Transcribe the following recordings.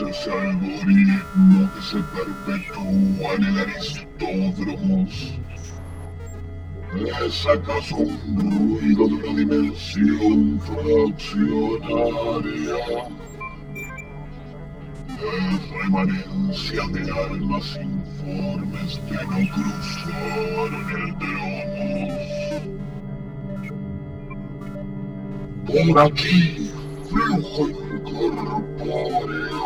ese algoritmo que se perpetúa en el Aristódromos? ¿Es acaso un ruido de una dimensión fraccionaria? ¿Es remanencia de almas informes que no cruzaron el Teomos? Por aquí, flujo incorpóreo.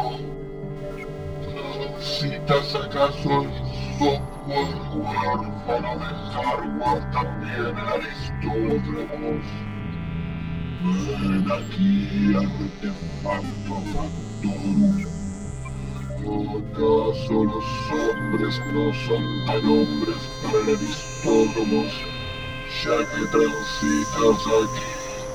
¿Citas acaso el software huérfano de hardware también en Aristódromos? Ven aquí, artefacto factorum. ¿Acaso los hombres no son tan hombres para el Aristódromos, ya que transitas aquí?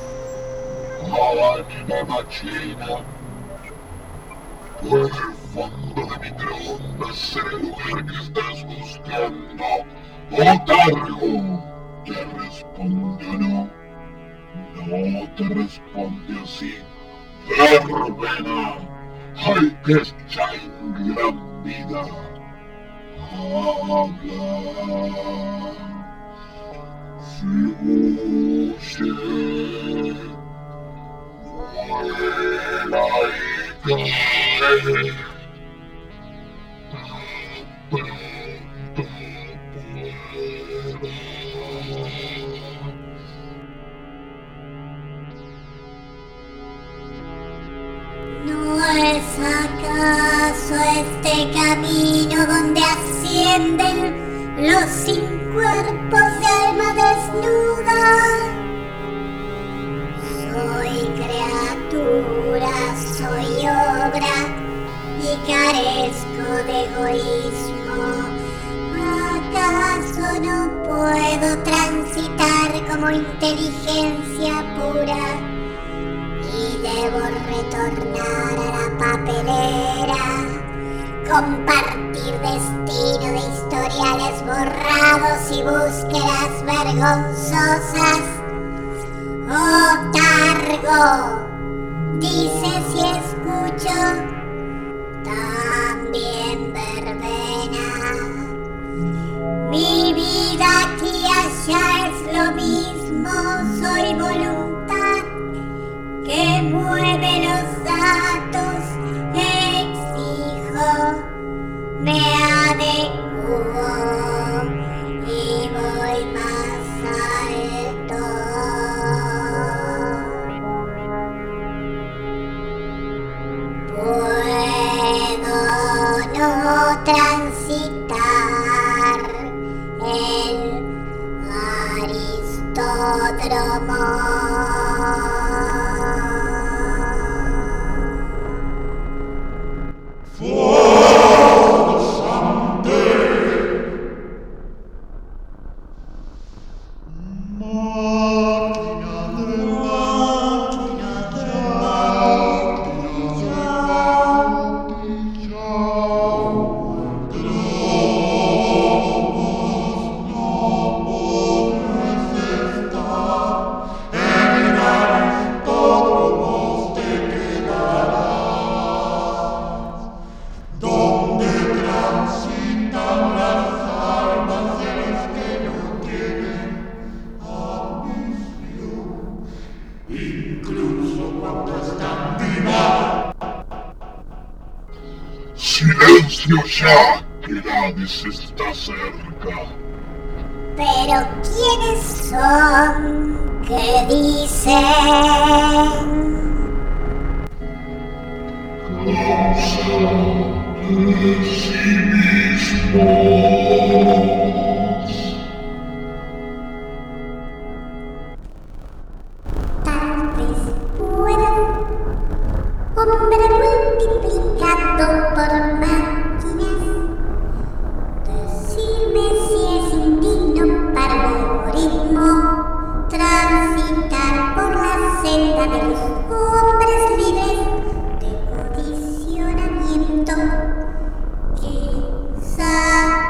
Máquina machina. ¿Puede el fondo de microondas ser el lugar que estás buscando? ¡Otargo! ¿Te responde o no? No te responde así. ¡Verbena! ¡Ay, que está en gran vida! Habla. Fluye. Vuela y cae. Pronto ¿No es acaso este camino donde ascienden los sin cuerpos de alma desnuda? Soy criatura, soy obra y carezco de egoísmo. ¿Acaso no puedo transitar como inteligencia pura? Y debo retornar a la papelera, compartir destino de historiales borrados y búsquedas vergonzosas. Otargo, dice si escucho, también verbena. Mi vida aquí y allá es lo mismo, soy voluntad que mueve los datos, exijo, me adecuo y voy más alto. Puedo no transitar el Aristódromo. ¡Silencio ya! ¡Que Hades está cerca! Pero ¿quiénes son que dicen? Causa de sí mismos. Tal vez puedan, hombre multiplicado por máquinas, decirme si es indigno para el algoritmo transitar por la senda de los hombres libres de condicionamiento. Quizá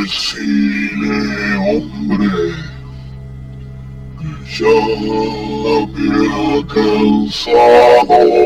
Decile, hombre, que ya me ha cansado.